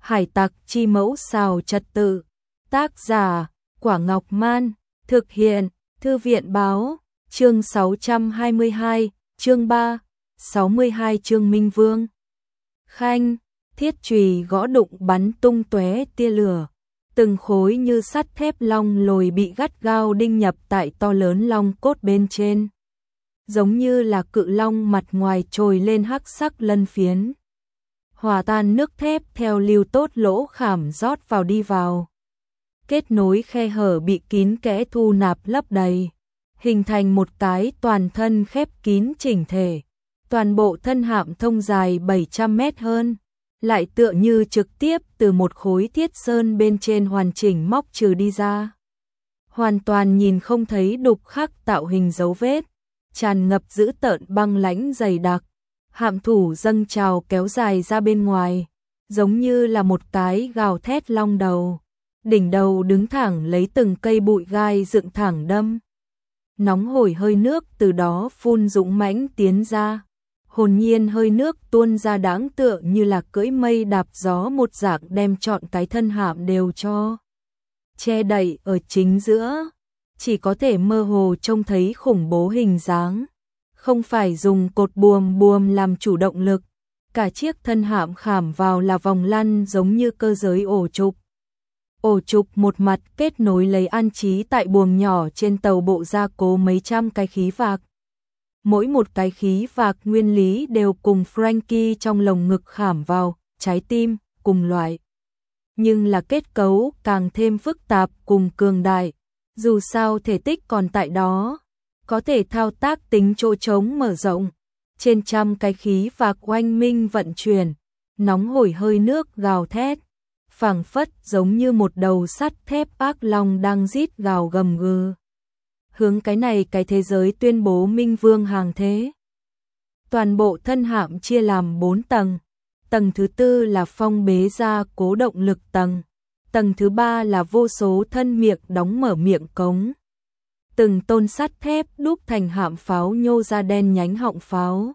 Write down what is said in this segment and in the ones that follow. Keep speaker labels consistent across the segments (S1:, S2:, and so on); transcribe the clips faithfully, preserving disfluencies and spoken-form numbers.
S1: Hải tặc chi mẫu xào trật tự. Tác giả Quả Ngọc Man. Thực hiện Thư viện báo. Chương sáu trăm hai mươi hai, chương ba, sáu mươi hai chương Minh Vương. Khanh, thiết chùy gõ đụng bắn tung tóe tia lửa. Từng khối như sắt thép long lồi bị gắt gao đinh nhập tại to lớn long cốt bên trên. Giống như là cự long mặt ngoài trồi lên hắc sắc lân phiến. Hòa tan nước thép theo lưu tốt lỗ khảm rót vào đi vào. Kết nối khe hở bị kín kẽ thu nạp lấp đầy. Hình thành một cái toàn thân khép kín chỉnh thể. Toàn bộ thân hạm thông dài bảy trăm mét hơn. Lại tựa như trực tiếp từ một khối thiết sơn bên trên hoàn chỉnh móc trừ đi ra. Hoàn toàn nhìn không thấy đục khắc tạo hình dấu vết. Tràn ngập dữ tợn băng lãnh dày đặc. Hạm thủ dâng trào kéo dài ra bên ngoài. Giống như là một cái gào thét long đầu. Đỉnh đầu đứng thẳng lấy từng cây bụi gai dựng thẳng đâm. Nóng hổi hơi nước từ đó phun dũng mãnh tiến ra. Hồn nhiên hơi nước tuôn ra đáng tựa như là cưỡi mây đạp gió một dạng đem trọn cái thân hạm đều cho che đậy ở chính giữa. Chỉ có thể mơ hồ trông thấy khủng bố hình dáng. Không phải dùng cột buồm buồm làm chủ động lực. Cả chiếc thân hạm khảm vào là vòng lăn giống như cơ giới ổ trục. Ổ trục một mặt kết nối lấy an trí tại buồng nhỏ trên tàu bộ gia cố mấy trăm cái khí vạc. Mỗi một cái khí vạc nguyên lý đều cùng Frankie trong lồng ngực khảm vào, trái tim, cùng loại. Nhưng là kết cấu càng thêm phức tạp cùng cường đại. Dù sao thể tích còn tại đó, có thể thao tác tính chỗ trống mở rộng. Trên trăm cái khí vạc oanh minh vận chuyển, nóng hổi hơi nước gào thét. Phảng phất giống như một đầu sắt thép ác long đang rít gào gầm gừ. Hướng cái này cái thế giới tuyên bố Minh Vương hàng thế. Toàn bộ thân hạm chia làm bốn tầng. Tầng thứ tư là phong bế ra cố động lực tầng. Tầng thứ ba là vô số thân miệng đóng mở miệng cống. Từng tôn sắt thép đúc thành hạm pháo nhô ra đen nhánh họng pháo.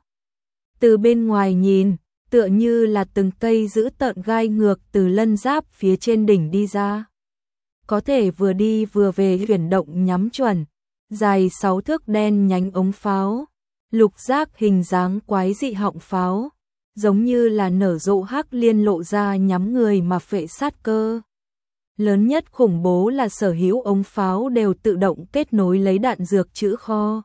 S1: Từ bên ngoài nhìn, tựa như là từng cây giữ tợn gai ngược từ lân giáp phía trên đỉnh đi ra. Có thể vừa đi vừa về chuyển động nhắm chuẩn. Dài sáu thước đen nhánh ống pháo. Lục giác hình dáng quái dị họng pháo. Giống như là nở rộ hắc liên lộ ra nhắm người mà phệ sát cơ. Lớn nhất khủng bố là sở hữu ống pháo đều tự động kết nối lấy đạn dược trữ kho.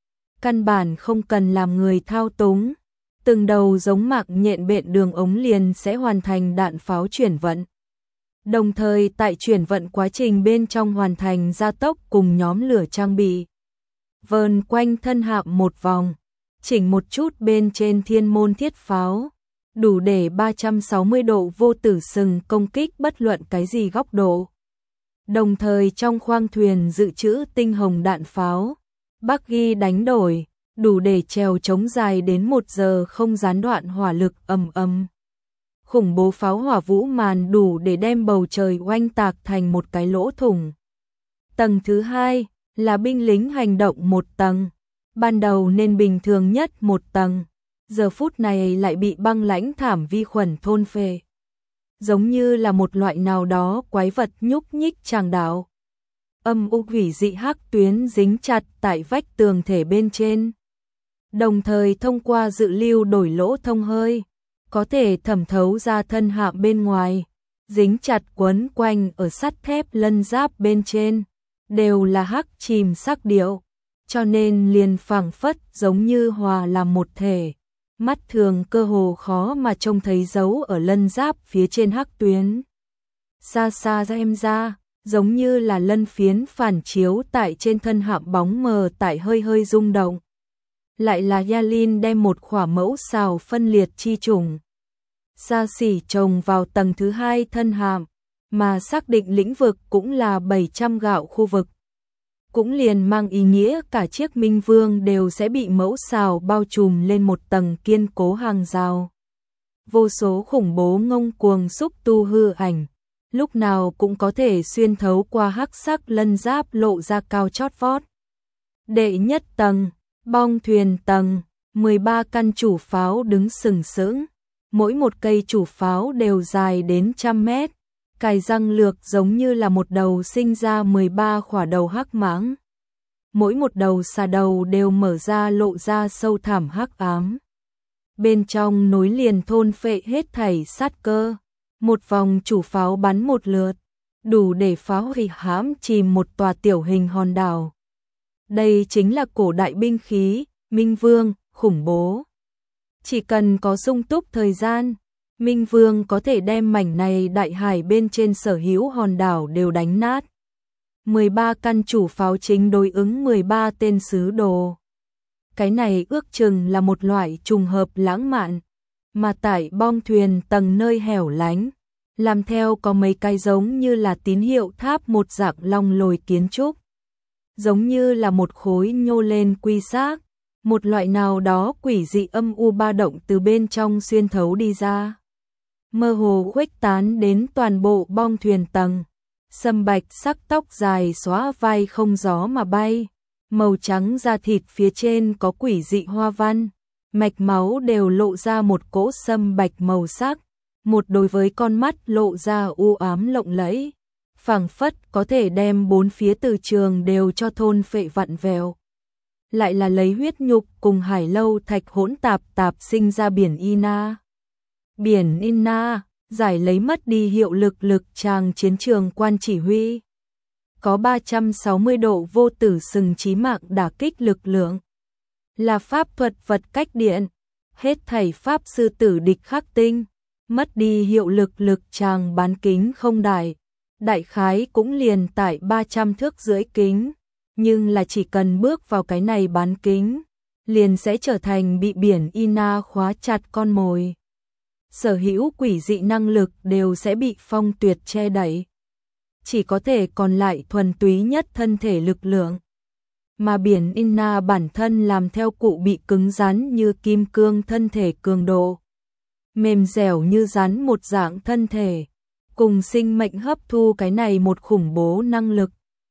S1: Căn bản không cần làm người thao túng. Từng đầu giống mạng nhện bện đường ống liền sẽ hoàn thành đạn pháo chuyển vận. Đồng thời tại chuyển vận quá trình bên trong hoàn thành gia tốc cùng nhóm lửa trang bị. Vờn quanh thân hạm một vòng, chỉnh một chút bên trên thiên môn thiết pháo. Đủ để ba trăm sáu mươi độ vô tử sừng công kích bất luận cái gì góc độ. Đồng thời trong khoang thuyền dự trữ tinh hồng đạn pháo. Bắc ghi đánh đổi. Đủ để trèo chống dài đến một giờ không gián đoạn hỏa lực ầm ầm. Khủng bố pháo hỏa vũ màn đủ để đem bầu trời oanh tạc thành một cái lỗ thủng. Tầng thứ hai là binh lính hành động một tầng. Ban đầu nên bình thường nhất một tầng. Giờ phút này lại bị băng lãnh thảm vi khuẩn thôn phệ. Giống như là một loại nào đó quái vật nhúc nhích tràng đạo. Âm u quỷ dị hắc tuyến dính chặt tại vách tường thể bên trên. Đồng thời thông qua dự lưu đổi lỗ thông hơi, có thể thẩm thấu ra thân hạm bên ngoài, dính chặt quấn quanh ở sắt thép lân giáp bên trên, đều là hắc chìm sắc điệu, cho nên liền phảng phất giống như hòa làm một thể, mắt thường cơ hồ khó mà trông thấy dấu ở lân giáp phía trên hắc tuyến. Xa xa ra em ra, giống như là lân phiến phản chiếu tại trên thân hạm bóng mờ tại hơi hơi rung động. Lại là Yalin đem một khỏa mẫu xào phân liệt chi trùng. Xa xỉ trồng vào tầng thứ hai thân hạm, mà xác định lĩnh vực cũng là bảy trăm gạo khu vực. Cũng liền mang ý nghĩa cả chiếc Minh Vương đều sẽ bị mẫu xào bao trùm lên một tầng kiên cố hàng rào. Vô số khủng bố ngông cuồng xúc tu hư ảnh, lúc nào cũng có thể xuyên thấu qua hắc sắc lân giáp lộ ra cao chót vót. Đệ nhất tầng, bong thuyền tầng, mười ba căn chủ pháo đứng sừng sững, mỗi một cây chủ pháo đều dài đến trăm mét, cài răng lược giống như là một đầu sinh ra mười ba khỏa đầu hắc mãng. Mỗi một đầu xà đầu đều mở ra lộ ra sâu thẳm hắc ám. Bên trong nối liền thôn phệ hết thảy sát cơ. Một vòng chủ pháo bắn một lượt, đủ để phá hủy hãm chìm một tòa tiểu hình hòn đảo. Đây chính là cổ đại binh khí, Minh Vương, khủng bố. Chỉ cần có sung túc thời gian, Minh Vương có thể đem mảnh này đại hải bên trên sở hữu hòn đảo đều đánh nát. mười ba căn chủ pháo chính đối ứng mười ba tên sứ đồ. Cái này ước chừng là một loại trùng hợp lãng mạn, mà tại bong thuyền tầng nơi hẻo lánh, làm theo có mấy cái giống như là tín hiệu tháp một dạng long lồi kiến trúc. Giống như là một khối nhô lên quy xác, một loại nào đó quỷ dị âm u ba động từ bên trong xuyên thấu đi ra. Mơ hồ khuếch tán đến toàn bộ bong thuyền tầng. Sâm bạch sắc tóc dài xóa vai không gió mà bay, màu trắng da thịt phía trên có quỷ dị hoa văn, mạch máu đều lộ ra một cỗ sâm bạch màu sắc, một đôi với con mắt lộ ra u ám lộng lẫy, phảng phất có thể đem bốn phía từ trường đều cho thôn phệ vặn vẹo. Lại là lấy huyết nhục cùng hải lâu thạch hỗn tạp tạp sinh ra biển Ina. Biển Ina giải lấy mất đi hiệu lực lực tràng chiến trường quan chỉ huy. Có ba trăm sáu mươi độ vô tử sừng chí mạng đả kích lực lượng. Là pháp thuật vật cách điện. Hết thảy pháp sư tử địch khắc tinh. Mất đi hiệu lực lực tràng bán kính không đại. Đại khái cũng liền tại ba trăm thước rưỡi kính. Nhưng là chỉ cần bước vào cái này bán kính, liền sẽ trở thành bị biển Ina khóa chặt con mồi. Sở hữu quỷ dị năng lực đều sẽ bị phong tuyệt che đậy. Chỉ có thể còn lại thuần túy nhất thân thể lực lượng. Mà biển Ina bản thân làm theo cụ bị cứng rắn như kim cương thân thể cường độ. Mềm dẻo như rắn một dạng thân thể. Cùng sinh mệnh hấp thu cái này một khủng bố năng lực.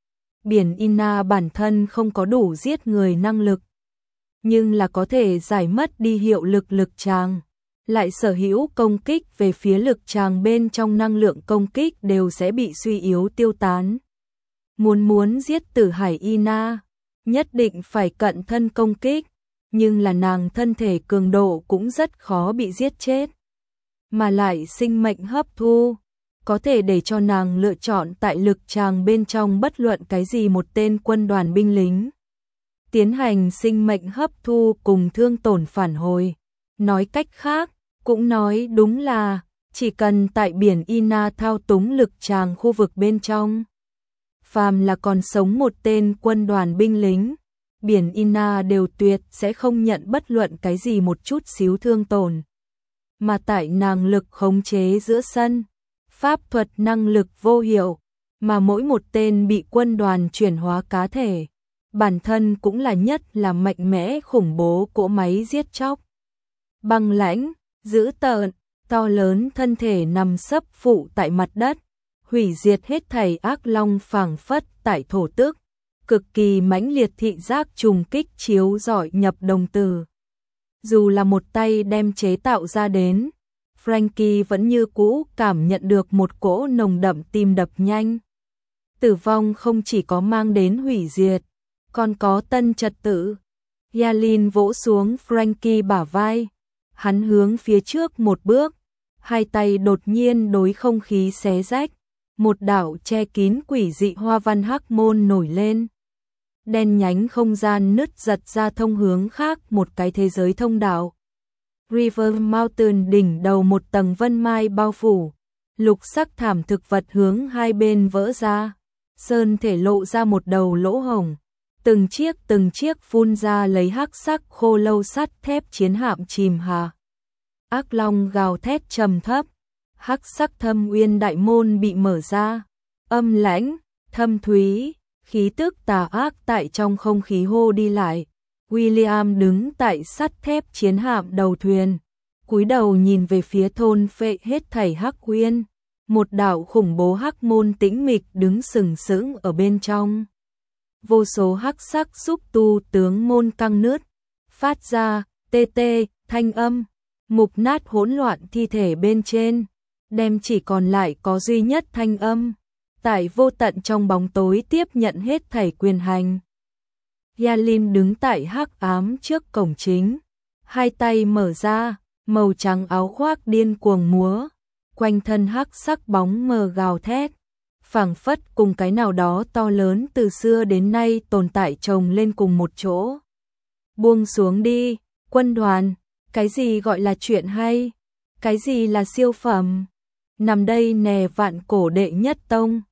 S1: Biển Ina bản thân không có đủ giết người năng lực. Nhưng là có thể giải mất đi hiệu lực lực tràng. Lại sở hữu công kích về phía lực tràng bên trong năng lượng công kích đều sẽ bị suy yếu tiêu tán. Muốn muốn giết Tử Hải Ina, nhất định phải cận thân công kích, nhưng là nàng thân thể cường độ cũng rất khó bị giết chết. Mà lại sinh mệnh hấp thu, có thể để cho nàng lựa chọn tại lực tràng bên trong bất luận cái gì một tên quân đoàn binh lính. Tiến hành sinh mệnh hấp thu cùng thương tổn phản hồi. Nói cách khác, cũng nói đúng là, chỉ cần tại biển Ina thao túng lực tràng khu vực bên trong. Phàm là còn sống một tên quân đoàn binh lính, biển Ina đều tuyệt sẽ không nhận bất luận cái gì một chút xíu thương tổn. Mà tại nàng lực khống chế giữa sân, pháp thuật năng lực vô hiệu, mà mỗi một tên bị quân đoàn chuyển hóa cá thể, bản thân cũng là nhất là mạnh mẽ khủng bố cỗ máy giết chóc. Băng lãnh, dữ tợn, to lớn thân thể nằm sấp phụ tại mặt đất, hủy diệt hết thảy ác long phảng phất tại thổ tức, cực kỳ mãnh liệt thị giác trùng kích chiếu rọi nhập đồng tử. Dù là một tay đem chế tạo ra đến, Frankie vẫn như cũ cảm nhận được một cỗ nồng đậm tim đập nhanh. Tử vong không chỉ có mang đến hủy diệt, còn có tân trật tự. Yalin vỗ xuống Frankie bả vai. Hắn hướng phía trước một bước, hai tay đột nhiên đối không khí xé rách, một đạo che kín quỷ dị hoa văn hắc môn nổi lên. Đen nhánh không gian nứt giật ra thông hướng khác một cái thế giới thông đạo. River Mountain đỉnh đầu một tầng vân mai bao phủ, lục sắc thảm thực vật hướng hai bên vỡ ra, sơn thể lộ ra một đầu lỗ hổng. Từng chiếc từng chiếc phun ra lấy hắc sắc khô lâu sắt thép chiến hạm chìm hà. Ác long gào thét trầm thấp, hắc sắc thâm uyên đại môn bị mở ra, âm lãnh, thâm thúy, khí tức tà ác tại trong không khí hô đi lại. William đứng tại sắt thép chiến hạm đầu thuyền, cúi đầu nhìn về phía thôn phệ hết thảy hắc uyên, một đạo khủng bố hắc môn tĩnh mịch đứng sừng sững ở bên trong. Vô số hắc sắc xúc tu tướng môn căng nứt, phát ra tê tê thanh âm, mục nát hỗn loạn thi thể bên trên, đem chỉ còn lại có duy nhất thanh âm, tại vô tận trong bóng tối tiếp nhận hết thảy quyền hành. Yalin đứng tại hắc ám trước cổng chính, hai tay mở ra, màu trắng áo khoác điên cuồng múa, quanh thân hắc sắc bóng mờ gào thét, phảng phất cùng cái nào đó to lớn từ xưa đến nay tồn tại chồng lên cùng một chỗ. Buông xuống đi, quân đoàn, cái gì gọi là chuyện hay, cái gì là siêu phẩm, nằm đây nè vạn cổ đệ nhất tông.